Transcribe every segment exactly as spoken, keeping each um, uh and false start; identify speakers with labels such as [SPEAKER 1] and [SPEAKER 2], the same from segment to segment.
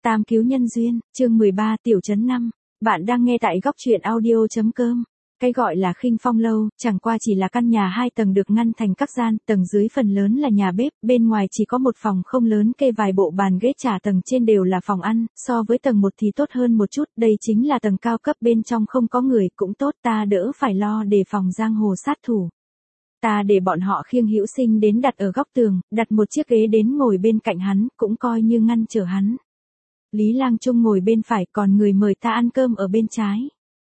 [SPEAKER 1] Tam cứu nhân duyên, chương mười ba, tiểu trấn năm. Bạn đang nghe tại góc truyện audio.com. Cái gọi là Khinh Phong lâu, chẳng qua chỉ là căn nhà hai tầng được ngăn thành các gian, tầng dưới phần lớn là nhà bếp, bên ngoài chỉ có một phòng không lớn kê vài bộ bàn ghế, trả tầng trên đều là phòng ăn, so với tầng một thì tốt hơn một chút, đây chính là tầng cao cấp, bên trong không có người, cũng tốt, ta đỡ phải lo đề phòng giang hồ sát thủ. Ta để bọn họ khiêng Hữu Sinh đến đặt ở góc tường, đặt một chiếc ghế đến ngồi bên cạnh hắn, cũng coi như ngăn trở hắn. Lý Lang Trung ngồi bên phải, còn người mời ta ăn cơm ở bên trái.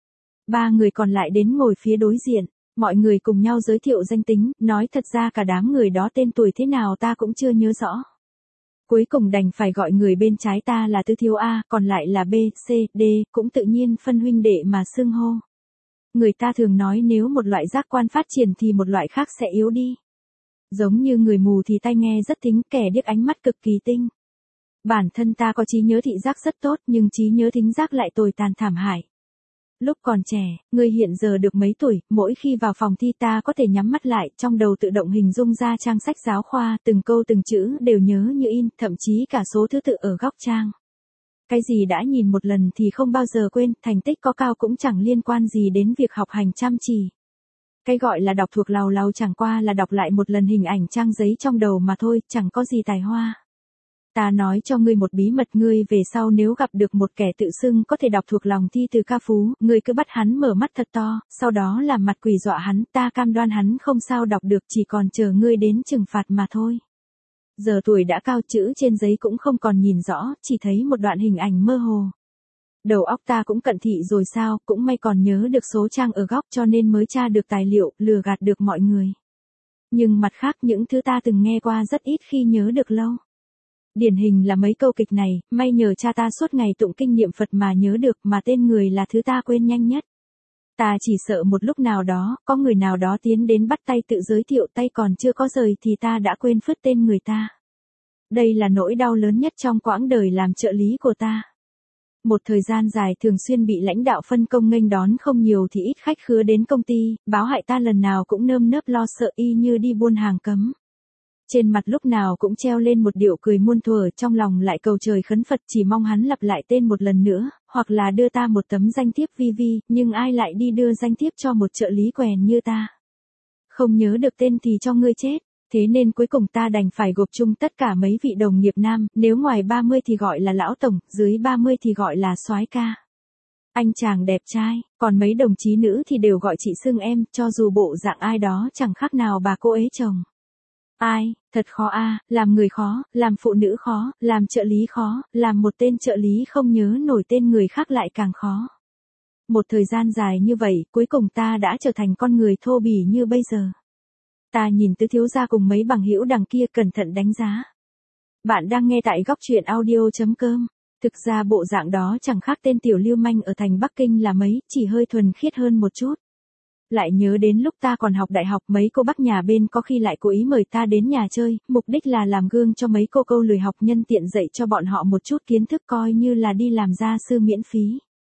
[SPEAKER 1] Ba người còn lại đến ngồi phía đối diện, mọi người cùng nhau giới thiệu danh tính, nói thật ra cả đám người đó tên tuổi thế nào ta cũng chưa nhớ rõ. Cuối cùng đành phải gọi người bên trái ta là Tứ Thiếu A, còn lại là B, C, D, cũng tự nhiên phân huynh đệ mà xưng hô. Người ta thường nói nếu một loại giác quan phát triển thì một loại khác sẽ yếu đi. Giống như người mù thì tai nghe rất thính, kẻ điếc ánh mắt cực kỳ tinh. Bản thân ta có trí nhớ thị giác rất tốt nhưng trí nhớ thính giác lại tồi tàn thảm hại. Lúc còn trẻ, ngươi hiện giờ được mấy tuổi, mỗi khi vào phòng thi ta có thể nhắm mắt lại, trong đầu tự động hình dung ra trang sách giáo khoa, từng câu từng chữ đều nhớ như in, thậm chí cả số thứ tự ở góc trang. Cái gì đã nhìn một lần thì không bao giờ quên, thành tích có cao cũng chẳng liên quan gì đến việc học hành chăm chỉ. Cái gọi là đọc thuộc lào lào chẳng qua là đọc lại một lần hình ảnh trang giấy trong đầu mà thôi, chẳng có gì tài hoa. Ta nói cho ngươi một bí mật, ngươi về sau nếu gặp được một kẻ tự xưng có thể đọc thuộc lòng thi từ ca phú, ngươi cứ bắt hắn mở mắt thật to, sau đó làm mặt quỷ dọa hắn, ta cam đoan hắn không sao đọc được, chỉ còn chờ ngươi đến trừng phạt mà thôi. Giờ tuổi đã cao, chữ trên giấy cũng không còn nhìn rõ, chỉ thấy một đoạn hình ảnh mơ hồ. Đầu óc ta cũng cận thị rồi sao, cũng may còn nhớ được số trang ở góc cho nên mới tra được tài liệu, lừa gạt được mọi người. Nhưng mặt khác những thứ ta từng nghe qua rất ít khi nhớ được lâu. Điển hình là mấy câu kịch này, may nhờ cha ta suốt ngày tụng kinh niệm Phật mà nhớ được, mà tên người là thứ ta quên nhanh nhất. Ta chỉ sợ một lúc nào đó, có người nào đó tiến đến bắt tay tự giới thiệu, tay còn chưa có rời thì ta đã quên phứt tên người ta. Đây là nỗi đau lớn nhất trong quãng đời làm trợ lý của ta. Một thời gian dài thường xuyên bị lãnh đạo phân công nghênh đón không nhiều thì ít khách khứa đến công ty, báo hại ta lần nào cũng nơm nớp lo sợ y như đi buôn hàng cấm. Trên mặt lúc nào cũng treo lên một điệu cười muôn thuở, trong lòng lại cầu trời khấn Phật chỉ mong hắn lặp lại tên một lần nữa, hoặc là đưa ta một tấm danh thiếp vi vi, nhưng ai lại đi đưa danh thiếp cho một trợ lý quèn như ta. Không nhớ được tên thì cho ngươi chết, thế nên cuối cùng ta đành phải gộp chung tất cả mấy vị đồng nghiệp nam, nếu ngoài ba mươi thì gọi là lão tổng, dưới ba mươi thì gọi là soái ca. Anh chàng đẹp trai, còn mấy đồng chí nữ thì đều gọi chị xưng em, cho dù bộ dạng ai đó chẳng khác nào bà cô ấy chồng. Ai, thật khó a, à, làm người khó, làm phụ nữ khó, làm trợ lý khó, làm một tên trợ lý không nhớ nổi tên người khác lại càng khó. Một thời gian dài như vậy, cuối cùng ta đã trở thành con người thô bỉ như bây giờ. Ta nhìn Tứ Thiếu gia cùng mấy bằng hữu đằng kia cẩn thận đánh giá. Bạn đang nghe tại góc truyện audio.com. Thực ra bộ dạng đó chẳng khác tên tiểu lưu manh ở thành Bắc Kinh là mấy, chỉ hơi thuần khiết hơn một chút. Lại nhớ đến lúc ta còn học đại học, mấy cô bác nhà bên có khi lại cố ý mời ta đến nhà chơi, mục đích là làm gương cho mấy cô câu lười học, nhân tiện dạy cho bọn họ một chút kiến thức, coi như là đi làm gia sư miễn phí.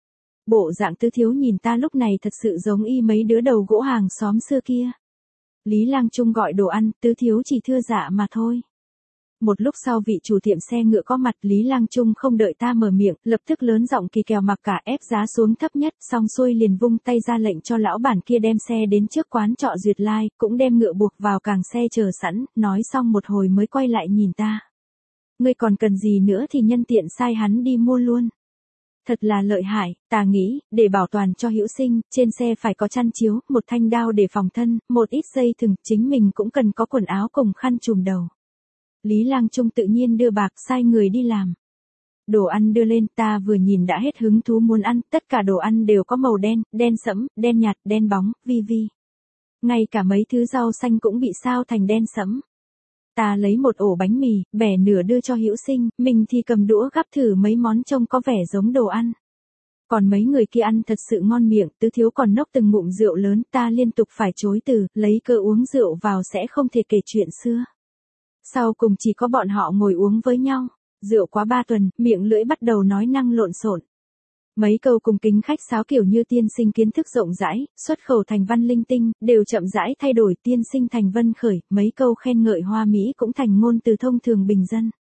[SPEAKER 1] Bộ dạng Tứ Thiếu nhìn ta lúc này thật sự giống y mấy đứa đầu gỗ hàng xóm xưa kia. Lý Lang Trung gọi đồ ăn, Tứ Thiếu chỉ thưa dạ mà thôi. Một lúc sau vị chủ tiệm xe ngựa có mặt, Lý Lang Trung không đợi ta mở miệng, lập tức lớn giọng kỳ kèo mặc cả, ép giá xuống thấp nhất, xong xuôi liền vung tay ra lệnh cho lão bản kia đem xe đến trước quán trọ Duyệt Lai, cũng đem ngựa buộc vào càng xe chờ sẵn, nói xong một hồi mới quay lại nhìn ta. Ngươi còn cần gì nữa thì nhân tiện sai hắn đi mua luôn. Thật là lợi hại, ta nghĩ, để bảo toàn cho Hữu Sinh, trên xe phải có chăn chiếu, một thanh đao để phòng thân, một ít dây thừng, chính mình cũng cần có quần áo cùng khăn trùm đầu. Lý Lang Trung tự nhiên đưa bạc sai người đi làm. Đồ ăn đưa lên, ta vừa nhìn đã hết hứng thú muốn ăn, tất cả đồ ăn đều có màu đen, đen sẫm, đen nhạt, đen bóng, vi vi. Ngay cả mấy thứ rau xanh cũng bị sao thành đen sẫm. Ta lấy một ổ bánh mì, bẻ nửa đưa cho Hữu Sinh, mình thì cầm đũa gắp thử mấy món trông có vẻ giống đồ ăn. Còn mấy người kia ăn thật sự ngon miệng, Tứ Thiếu còn nốc từng ngụm rượu lớn, ta liên tục phải chối từ, lấy cơ uống rượu vào sẽ không thể kể chuyện xưa. Sau cùng chỉ có bọn họ ngồi uống với nhau, rượu quá ba tuần, miệng lưỡi bắt đầu nói năng lộn xộn. Mấy câu cùng kính khách sáo kiểu như tiên sinh kiến thức rộng rãi, xuất khẩu thành văn linh tinh, đều chậm rãi thay đổi, tiên sinh thành vân khởi, mấy câu khen ngợi hoa mỹ cũng thành ngôn từ thông thường bình dân.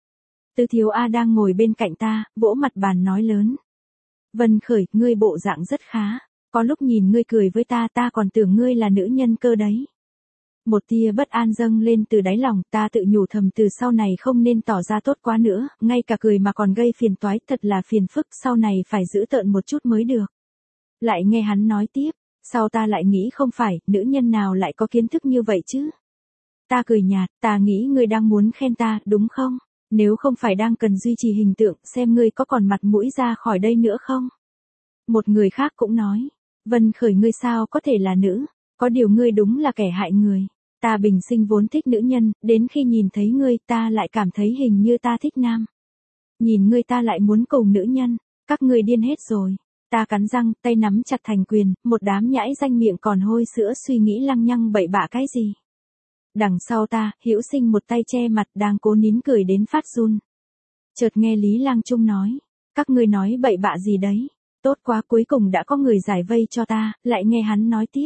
[SPEAKER 1] Tư Thiếu A đang ngồi bên cạnh ta, vỗ mặt bàn nói lớn. Vân Khởi, ngươi bộ dạng rất khá. Có lúc nhìn ngươi cười với ta ta còn tưởng ngươi là nữ nhân cơ đấy. Một tia bất an dâng lên từ đáy lòng, ta tự nhủ thầm từ sau này không nên tỏ ra tốt quá nữa, ngay cả cười mà còn gây phiền toái, thật là phiền phức, sau này phải giữ tợn một chút mới được. Lại nghe hắn nói tiếp, sau ta lại nghĩ không phải, nữ nhân nào lại có kiến thức như vậy chứ. Ta cười nhạt, ta nghĩ ngươi đang muốn khen ta, đúng không? Nếu không phải đang cần duy trì hình tượng, xem ngươi có còn mặt mũi ra khỏi đây nữa không? Một người khác cũng nói, Vân Khởi ngươi sao có thể là nữ, có điều ngươi đúng là kẻ hại người. Ta bình sinh vốn thích nữ nhân, đến khi nhìn thấy ngươi ta lại cảm thấy hình như ta thích nam. Nhìn ngươi ta lại muốn cùng nữ nhân, các ngươi điên hết rồi. Ta cắn răng, tay nắm chặt thành quyền, một đám nhãi danh miệng còn hôi sữa suy nghĩ lăng nhăng bậy bạ cái gì. Đằng sau ta, Hữu Sinh một tay che mặt đang cố nín cười đến phát run. Chợt nghe Lý Lang Trung nói, các ngươi nói bậy bạ gì đấy, tốt quá cuối cùng đã có người giải vây cho ta, lại nghe hắn nói tiếp.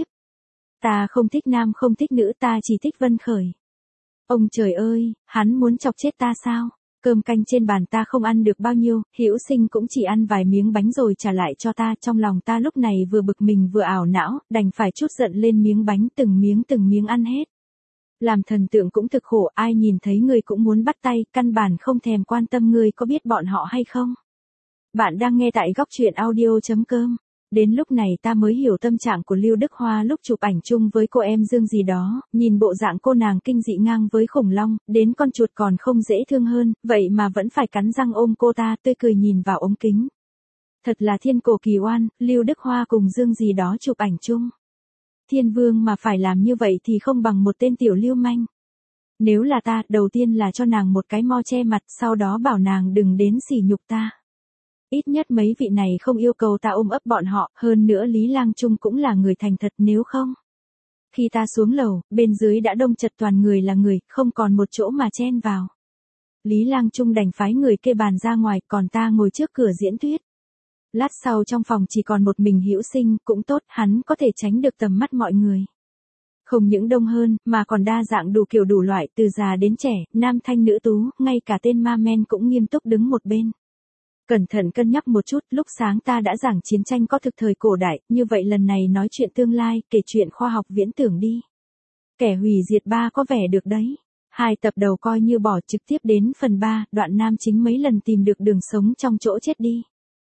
[SPEAKER 1] Ta không thích nam không thích nữ ta chỉ thích Vân Khởi. Ông trời ơi, hắn muốn chọc chết ta sao? Cơm canh trên bàn ta không ăn được bao nhiêu, Hữu Sinh cũng chỉ ăn vài miếng bánh rồi trả lại cho ta, trong lòng ta lúc này vừa bực mình vừa ảo não, đành phải trút giận lên miếng bánh từng miếng từng miếng ăn hết. Làm thần tượng cũng thực khổ, ai nhìn thấy ngươi cũng muốn bắt tay, căn bản không thèm quan tâm ngươi có biết bọn họ hay không. Bạn đang nghe tại góc truyện audio chấm com. Đến lúc này ta mới hiểu tâm trạng của Lưu Đức Hoa lúc chụp ảnh chung với cô em Dương gì đó, nhìn bộ dạng cô nàng kinh dị ngang với khủng long, đến con chuột còn không dễ thương hơn, vậy mà vẫn phải cắn răng ôm cô ta tươi cười nhìn vào ống kính. Thật là thiên cổ kỳ oan, Lưu Đức Hoa cùng Dương gì đó chụp ảnh chung. Thiên vương mà phải làm như vậy thì không bằng một tên tiểu lưu manh. Nếu là ta, đầu tiên là cho nàng một cái mo che mặt, sau đó bảo nàng đừng đến sỉ nhục ta. Ít nhất mấy vị này không yêu cầu ta ôm ấp bọn họ, hơn nữa Lý Lang Trung cũng là người thành thật nếu không. Khi ta xuống lầu, bên dưới đã đông chật toàn người là người, không còn một chỗ mà chen vào. Lý Lang Trung đành phái người kê bàn ra ngoài, còn ta ngồi trước cửa diễn thuyết. Lát sau trong phòng chỉ còn một mình Hữu Sinh, cũng tốt, hắn có thể tránh được tầm mắt mọi người. Không những đông hơn, mà còn đa dạng đủ kiểu đủ loại, từ già đến trẻ, nam thanh nữ tú, ngay cả tên ma men cũng nghiêm túc đứng một bên. Cẩn thận cân nhắc một chút, lúc sáng ta đã giảng chiến tranh có thực thời cổ đại, như vậy lần này nói chuyện tương lai, kể chuyện khoa học viễn tưởng đi. Kẻ hủy diệt ba có vẻ được đấy. Hai tập đầu coi như bỏ, trực tiếp đến phần ba, đoạn nam chính mấy lần tìm được đường sống trong chỗ chết đi.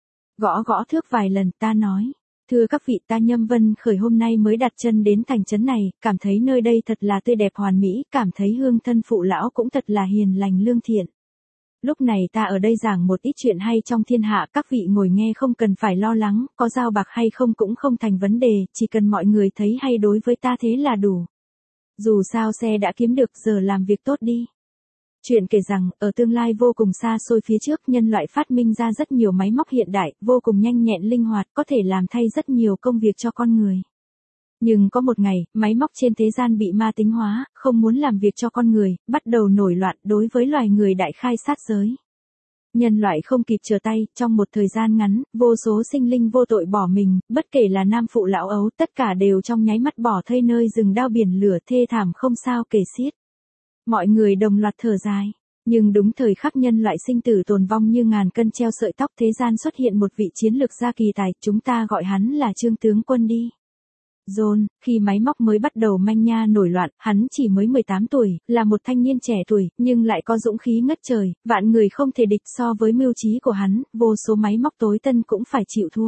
[SPEAKER 1] Gõ gõ thước vài lần, ta nói, thưa các vị, ta Nhâm Vân Khởi hôm nay mới đặt chân đến thành trấn này, cảm thấy nơi đây thật là tươi đẹp hoàn mỹ, cảm thấy hương thân phụ lão cũng thật là hiền lành lương thiện. Lúc này ta ở đây giảng một ít chuyện hay trong thiên hạ, các vị ngồi nghe không cần phải lo lắng, có giao bạc hay không cũng không thành vấn đề, chỉ cần mọi người thấy hay đối với ta thế là đủ. Dù sao xe đã kiếm được, giờ làm việc tốt đi. Chuyện kể rằng, ở tương lai vô cùng xa xôi phía trước, nhân loại phát minh ra rất nhiều máy móc hiện đại, vô cùng nhanh nhẹn linh hoạt, có thể làm thay rất nhiều công việc cho con người. Nhưng có một ngày, máy móc trên thế gian bị ma tính hóa, không muốn làm việc cho con người, bắt đầu nổi loạn đối với loài người đại khai sát giới. Nhân loại không kịp trở tay, trong một thời gian ngắn, vô số sinh linh vô tội bỏ mình, bất kể là nam phụ lão ấu, tất cả đều trong nháy mắt bỏ thây nơi rừng đao biển lửa, thê thảm không sao kể xiết. Mọi người đồng loạt thở dài. Nhưng đúng thời khắc nhân loại sinh tử tồn vong như ngàn cân treo sợi tóc, thế gian xuất hiện một vị chiến lược gia kỳ tài, chúng ta gọi hắn là Trương tướng quân đi. John, khi máy móc mới bắt đầu manh nha nổi loạn, hắn chỉ mới mười tám tuổi, là một thanh niên trẻ tuổi, nhưng lại có dũng khí ngất trời, vạn người không thể địch so với mưu trí của hắn, vô số máy móc tối tân cũng phải chịu thua.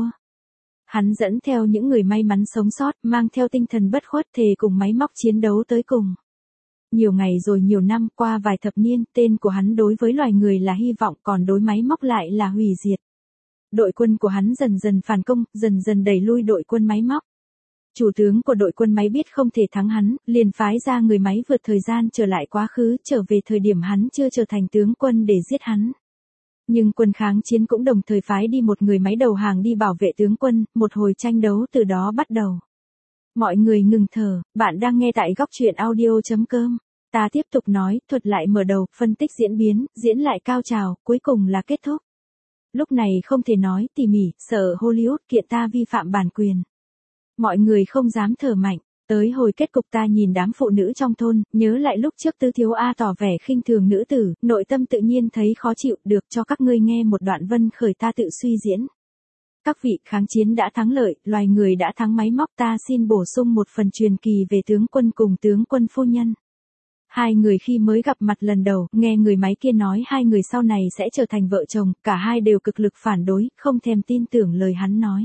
[SPEAKER 1] Hắn dẫn theo những người may mắn sống sót, mang theo tinh thần bất khuất thề cùng máy móc chiến đấu tới cùng. Nhiều ngày rồi nhiều năm, qua vài thập niên, tên của hắn đối với loài người là hy vọng, còn đối máy móc lại là hủy diệt. Đội quân của hắn dần dần phản công, dần dần đẩy lui đội quân máy móc. Chủ tướng của đội quân máy biết không thể thắng hắn, liền phái ra người máy vượt thời gian trở lại quá khứ, trở về thời điểm hắn chưa trở thành tướng quân để giết hắn. Nhưng quân kháng chiến cũng đồng thời phái đi một người máy đầu hàng đi bảo vệ tướng quân, một hồi tranh đấu từ đó bắt đầu. Mọi người ngừng thở, bạn đang nghe tại góc truyện audio chấm com. Ta tiếp tục nói, thuật lại mở đầu, phân tích diễn biến, diễn lại cao trào, cuối cùng là kết thúc. Lúc này không thể nói tỉ mỉ, sợ Hollywood kiện ta vi phạm bản quyền. Mọi người không dám thở mạnh, Tới hồi kết cục ta nhìn đám phụ nữ trong thôn, nhớ lại lúc trước Tư Thiếu A tỏ vẻ khinh thường nữ tử, nội tâm tự nhiên thấy khó chịu, được cho các ngươi nghe một đoạn Vân Khởi ta tự suy diễn. Các vị, kháng chiến đã thắng lợi, loài người đã thắng máy móc, ta xin bổ sung một phần truyền kỳ về tướng quân cùng tướng quân phu nhân. Hai người khi mới gặp mặt lần đầu, nghe người máy kia nói hai người sau này sẽ trở thành vợ chồng, cả hai đều cực lực phản đối, không thèm tin tưởng lời hắn nói.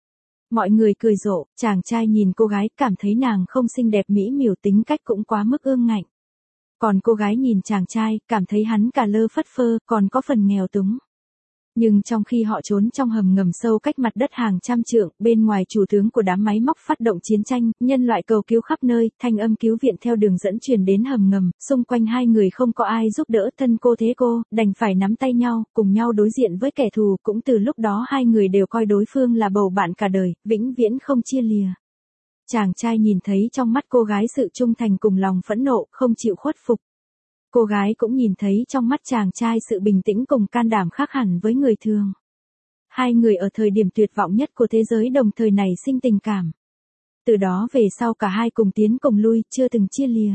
[SPEAKER 1] Mọi người cười rộ, chàng trai nhìn cô gái, cảm thấy nàng không xinh đẹp mỹ miều, tính cách cũng quá mức ương ngạnh. Còn cô gái nhìn chàng trai, cảm thấy hắn cả lơ phất phơ, còn có phần nghèo túng. Nhưng trong khi họ trốn trong hầm ngầm sâu cách mặt đất hàng trăm trượng, bên ngoài chủ tướng của đám máy móc phát động chiến tranh, nhân loại cầu cứu khắp nơi, thanh âm cứu viện theo đường dẫn truyền đến hầm ngầm, xung quanh hai người không có ai giúp đỡ, thân cô thế cô, đành phải nắm tay nhau, cùng nhau đối diện với kẻ thù, cũng từ lúc đó hai người đều coi đối phương là bầu bạn cả đời, vĩnh viễn không chia lìa. Chàng trai nhìn thấy trong mắt cô gái sự trung thành cùng lòng phẫn nộ, không chịu khuất phục. Cô gái cũng nhìn thấy trong mắt chàng trai sự bình tĩnh cùng can đảm khác hẳn với người thường. Hai người ở thời điểm tuyệt vọng nhất của thế giới đồng thời nảy sinh tình cảm. Từ đó về sau cả hai cùng tiến cùng lui, chưa từng chia lìa.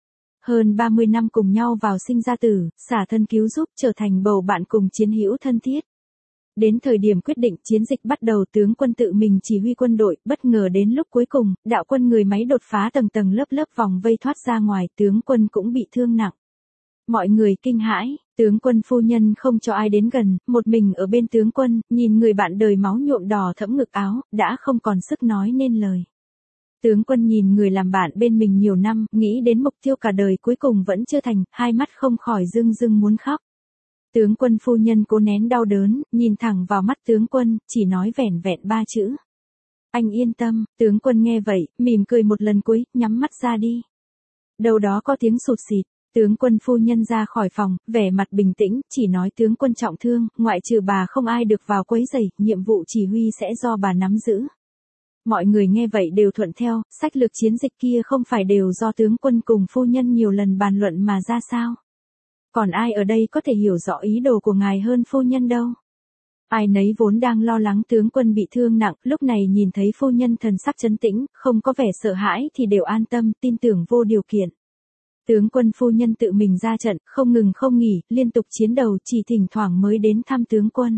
[SPEAKER 1] Hơn ba mươi năm cùng nhau vào sinh ra tử, xả thân cứu giúp, trở thành bầu bạn cùng chiến hữu thân thiết. Đến thời điểm quyết định chiến dịch bắt đầu, tướng quân tự mình chỉ huy quân đội, bất ngờ đến lúc cuối cùng, đạo quân người máy đột phá tầng tầng lớp lớp vòng vây thoát ra ngoài, tướng quân cũng bị thương nặng. Mọi người kinh hãi, tướng quân phu nhân không cho ai đến gần, một mình ở bên tướng quân, nhìn người bạn đời máu nhuộm đỏ thẫm ngực áo, đã không còn sức nói nên lời. Tướng quân nhìn người làm bạn bên mình nhiều năm, nghĩ đến mục tiêu cả đời cuối cùng vẫn chưa thành, hai mắt không khỏi rưng rưng muốn khóc. Tướng quân phu nhân cố nén đau đớn, nhìn thẳng vào mắt tướng quân, chỉ nói vẻn vẹn ba chữ. Anh yên tâm, tướng quân nghe vậy, mỉm cười một lần cuối, nhắm mắt ra đi. Đâu đó có tiếng sụt xịt. Tướng quân phu nhân ra khỏi phòng, vẻ mặt bình tĩnh, chỉ nói tướng quân trọng thương, ngoại trừ bà không ai được vào quấy rầy, nhiệm vụ chỉ huy sẽ do bà nắm giữ. Mọi người nghe vậy đều thuận theo, sách lược chiến dịch kia không phải đều do tướng quân cùng phu nhân nhiều lần bàn luận mà ra sao. Còn ai ở đây có thể hiểu rõ ý đồ của ngài hơn phu nhân đâu. Ai nấy vốn đang lo lắng tướng quân bị thương nặng, lúc này nhìn thấy phu nhân thần sắc trấn tĩnh, không có vẻ sợ hãi thì đều an tâm, tin tưởng vô điều kiện. Tướng quân phu nhân tự mình ra trận, không ngừng không nghỉ, liên tục chiến đấu, chỉ thỉnh thoảng mới đến thăm tướng quân.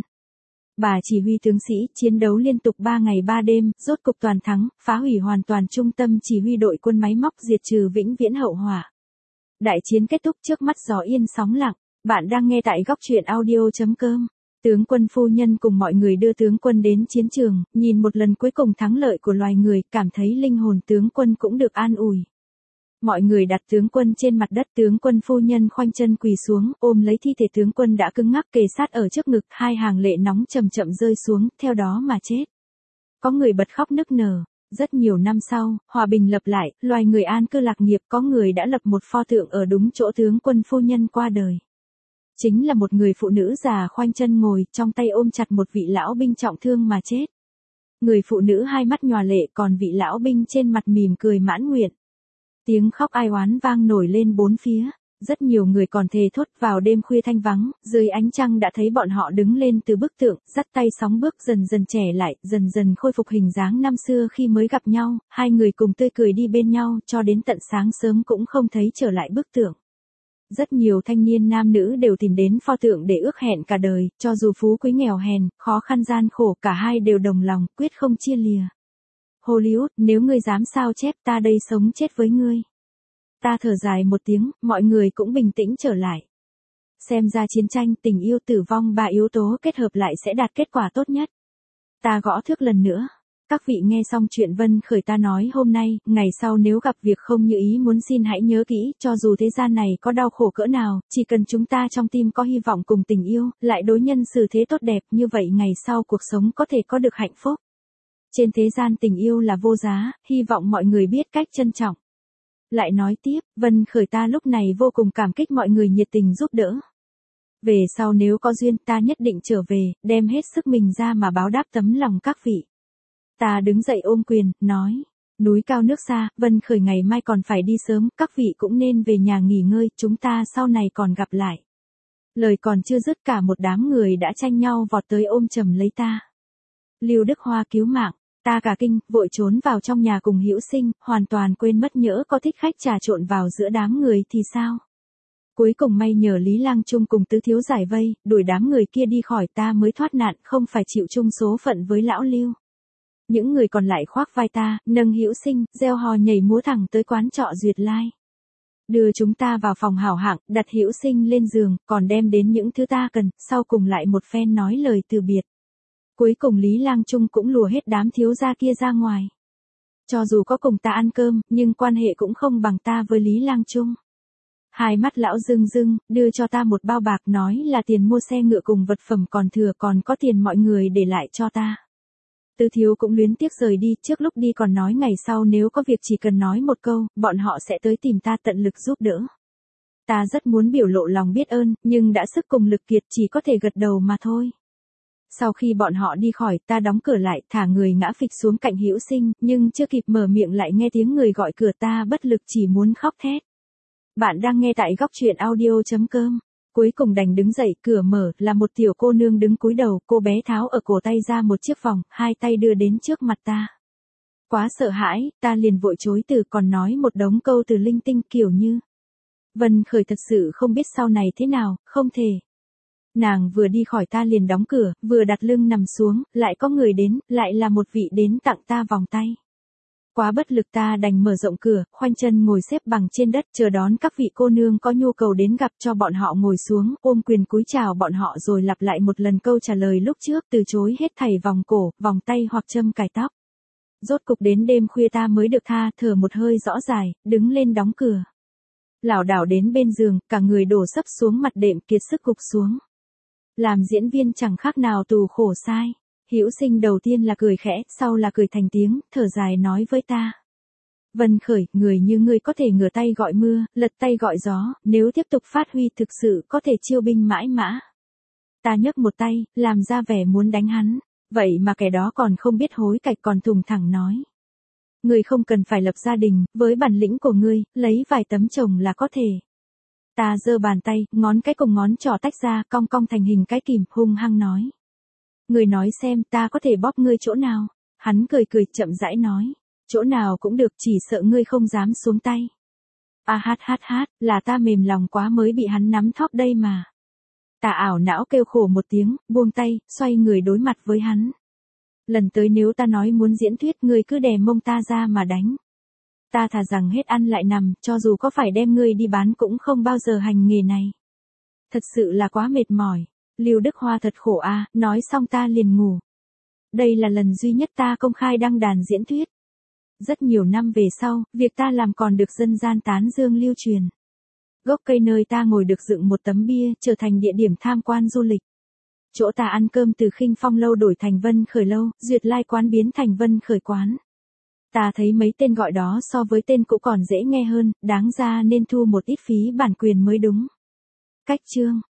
[SPEAKER 1] Bà chỉ huy tướng sĩ, chiến đấu liên tục ba ngày ba đêm, rốt cục toàn thắng, phá hủy hoàn toàn trung tâm chỉ huy đội quân máy móc, diệt trừ vĩnh viễn hậu họa. Đại chiến kết thúc, trước mắt gió yên sóng lặng. Bạn đang nghe tại góc truyện audio chấm com. Tướng quân phu nhân cùng mọi người đưa tướng quân đến chiến trường, nhìn một lần cuối cùng thắng lợi của loài người, cảm thấy linh hồn tướng quân cũng được an ủi. Mọi người đặt tướng quân trên mặt đất, tướng quân phu nhân khoanh chân quỳ xuống, ôm lấy thi thể tướng quân đã cứng ngắc kề sát ở trước ngực, hai hàng lệ nóng chậm chậm rơi xuống, theo đó mà chết. Có người bật khóc nức nở. Rất nhiều năm sau, hòa bình lập lại, loài người an cư lạc nghiệp, có người đã lập một pho tượng ở đúng chỗ tướng quân phu nhân qua đời. Chính là một người phụ nữ già khoanh chân ngồi, trong tay ôm chặt một vị lão binh trọng thương mà chết. Người phụ nữ hai mắt nhòa lệ, còn vị lão binh trên mặt mỉm cười mãn nguyện. Tiếng khóc ai oán vang nổi lên bốn phía. Rất nhiều người còn thề thốt vào đêm khuya thanh vắng, dưới ánh trăng đã thấy bọn họ đứng lên từ bức tượng, dắt tay sóng bước dần dần trẻ lại, dần dần khôi phục hình dáng năm xưa khi mới gặp nhau, hai người cùng tươi cười đi bên nhau, cho đến tận sáng sớm cũng không thấy trở lại bức tượng. Rất nhiều thanh niên nam nữ đều tìm đến pho tượng để ước hẹn cả đời, cho dù phú quý nghèo hèn, khó khăn gian khổ, cả hai đều đồng lòng, quyết không chia lìa. Hollywood, nếu ngươi dám sao chép, ta đây sống chết với ngươi. Ta thở dài một tiếng, mọi người cũng bình tĩnh trở lại. Xem ra chiến tranh, tình yêu, tử vong ba yếu tố kết hợp lại sẽ đạt kết quả tốt nhất. Ta gõ thước lần nữa. Các vị nghe xong chuyện Vân Khởi ta nói hôm nay, ngày sau nếu gặp việc không như ý muốn xin hãy nhớ kỹ, cho dù thế gian này có đau khổ cỡ nào, chỉ cần chúng ta trong tim có hy vọng cùng tình yêu, lại đối nhân xử thế tốt đẹp, như vậy ngày sau cuộc sống có thể có được hạnh phúc. Trên thế gian tình yêu là vô giá, hy vọng mọi người biết cách trân trọng. Lại nói tiếp, Vân Khởi ta lúc này vô cùng cảm kích mọi người nhiệt tình giúp đỡ. Về sau nếu có duyên ta nhất định trở về, đem hết sức mình ra mà báo đáp tấm lòng các vị. Ta đứng dậy ôm quyền, nói, núi cao nước xa, Vân Khởi ngày mai còn phải đi sớm, các vị cũng nên về nhà nghỉ ngơi, chúng ta sau này còn gặp lại. Lời còn chưa dứt cả một đám người đã tranh nhau vọt tới ôm chầm lấy ta. Lưu Đức Hoa cứu mạng. Ta cả kinh, vội trốn vào trong nhà cùng Hữu Sinh, hoàn toàn quên mất nhỡ có thích khách trà trộn vào giữa đám người thì sao. Cuối cùng may nhờ Lý Lang Trung cùng Tứ Thiếu giải vây, đuổi đám người kia đi khỏi, ta mới thoát nạn, không phải chịu chung số phận với lão Lưu. Những người còn lại khoác vai ta, nâng Hữu Sinh, reo hò nhảy múa thẳng tới quán trọ Duyệt Lai. Đưa chúng ta vào phòng hảo hạng, đặt Hữu Sinh lên giường, còn đem đến những thứ ta cần, sau cùng lại một phen nói lời từ biệt. Cuối cùng Lý Lang Trung cũng lùa hết đám thiếu gia kia ra ngoài. Cho dù có cùng ta ăn cơm, nhưng quan hệ cũng không bằng ta với Lý Lang Trung. Hai mắt lão rưng rưng, đưa cho ta một bao bạc nói là tiền mua xe ngựa cùng vật phẩm còn thừa, còn có tiền mọi người để lại cho ta. Tứ Thiếu cũng luyến tiếc rời đi, trước lúc đi còn nói ngày sau nếu có việc chỉ cần nói một câu, bọn họ sẽ tới tìm ta tận lực giúp đỡ. Ta rất muốn biểu lộ lòng biết ơn, nhưng đã sức cùng lực kiệt, chỉ có thể gật đầu mà thôi. Sau khi bọn họ đi khỏi, ta đóng cửa lại, thả người ngã phịch xuống cạnh Hữu Sinh, nhưng chưa kịp mở miệng lại nghe tiếng người gọi cửa, ta bất lực chỉ muốn khóc thét. Bạn đang nghe tại góc truyện audio chấm com. Cuối cùng đành đứng dậy, cửa mở, là một tiểu cô nương đứng cúi đầu, cô bé tháo ở cổ tay ra một chiếc vòng, hai tay đưa đến trước mặt ta. Quá sợ hãi, ta liền vội chối từ, còn nói một đống câu từ linh tinh kiểu như. Vân Khởi thật sự không biết sau này thế nào, không thể. Nàng vừa đi khỏi ta liền đóng cửa, vừa đặt lưng nằm xuống, lại có người đến, lại là một vị đến tặng ta vòng tay. Quá bất lực ta đành mở rộng cửa, khoanh chân ngồi xếp bằng trên đất chờ đón các vị cô nương có nhu cầu đến gặp, cho bọn họ ngồi xuống, ôm quyền cúi chào bọn họ rồi lặp lại một lần câu trả lời lúc trước, từ chối hết thảy vòng cổ, vòng tay hoặc châm cài tóc. Rốt cục đến đêm khuya ta mới được tha, thở một hơi rõ dài, đứng lên đóng cửa. Lảo đảo đến bên giường, cả người đổ sấp xuống mặt đệm, kiệt sức gục xuống. Làm diễn viên chẳng khác nào tù khổ sai. Hữu Sinh đầu tiên là cười khẽ, sau là cười thành tiếng, thở dài nói với ta. Vân Khởi, người như ngươi có thể ngửa tay gọi mưa, lật tay gọi gió, nếu tiếp tục phát huy thực sự có thể chiêu binh mãi mã. Ta nhấc một tay, làm ra vẻ muốn đánh hắn, vậy mà kẻ đó còn không biết hối cải, còn thùng thẳng nói. Ngươi không cần phải lập gia đình, với bản lĩnh của ngươi, lấy vài tấm chồng là có thể. Ta giơ bàn tay, ngón cái cùng ngón trỏ tách ra, cong cong thành hình cái kìm, hung hăng nói. Người nói xem ta có thể bóp ngươi chỗ nào. Hắn cười cười chậm rãi nói. Chỗ nào cũng được, chỉ sợ ngươi không dám xuống tay. À hát hát hát, là ta mềm lòng quá mới bị hắn nắm thóp đây mà. Ta ảo não kêu khổ một tiếng, buông tay, xoay người đối mặt với hắn. Lần tới nếu ta nói muốn diễn thuyết, ngươi cứ đè mông ta ra mà đánh. Ta thà rằng hết ăn lại nằm, cho dù có phải đem ngươi đi bán cũng không bao giờ hành nghề này. Thật sự là quá mệt mỏi. Lưu Đức Hoa thật khổ a, à, nói xong ta liền ngủ. Đây là lần duy nhất ta công khai đăng đàn diễn thuyết. Rất nhiều năm về sau, việc ta làm còn được dân gian tán dương lưu truyền. Gốc cây nơi ta ngồi được dựng một tấm bia, trở thành địa điểm tham quan du lịch. Chỗ ta ăn cơm từ Khinh Phong lâu đổi thành Vân Khởi lâu, Duyệt Lai quán biến thành Vân Khởi quán. Ta thấy mấy tên gọi đó so với tên cũ còn dễ nghe hơn, đáng ra nên thu một ít phí bản quyền mới đúng. Cách chương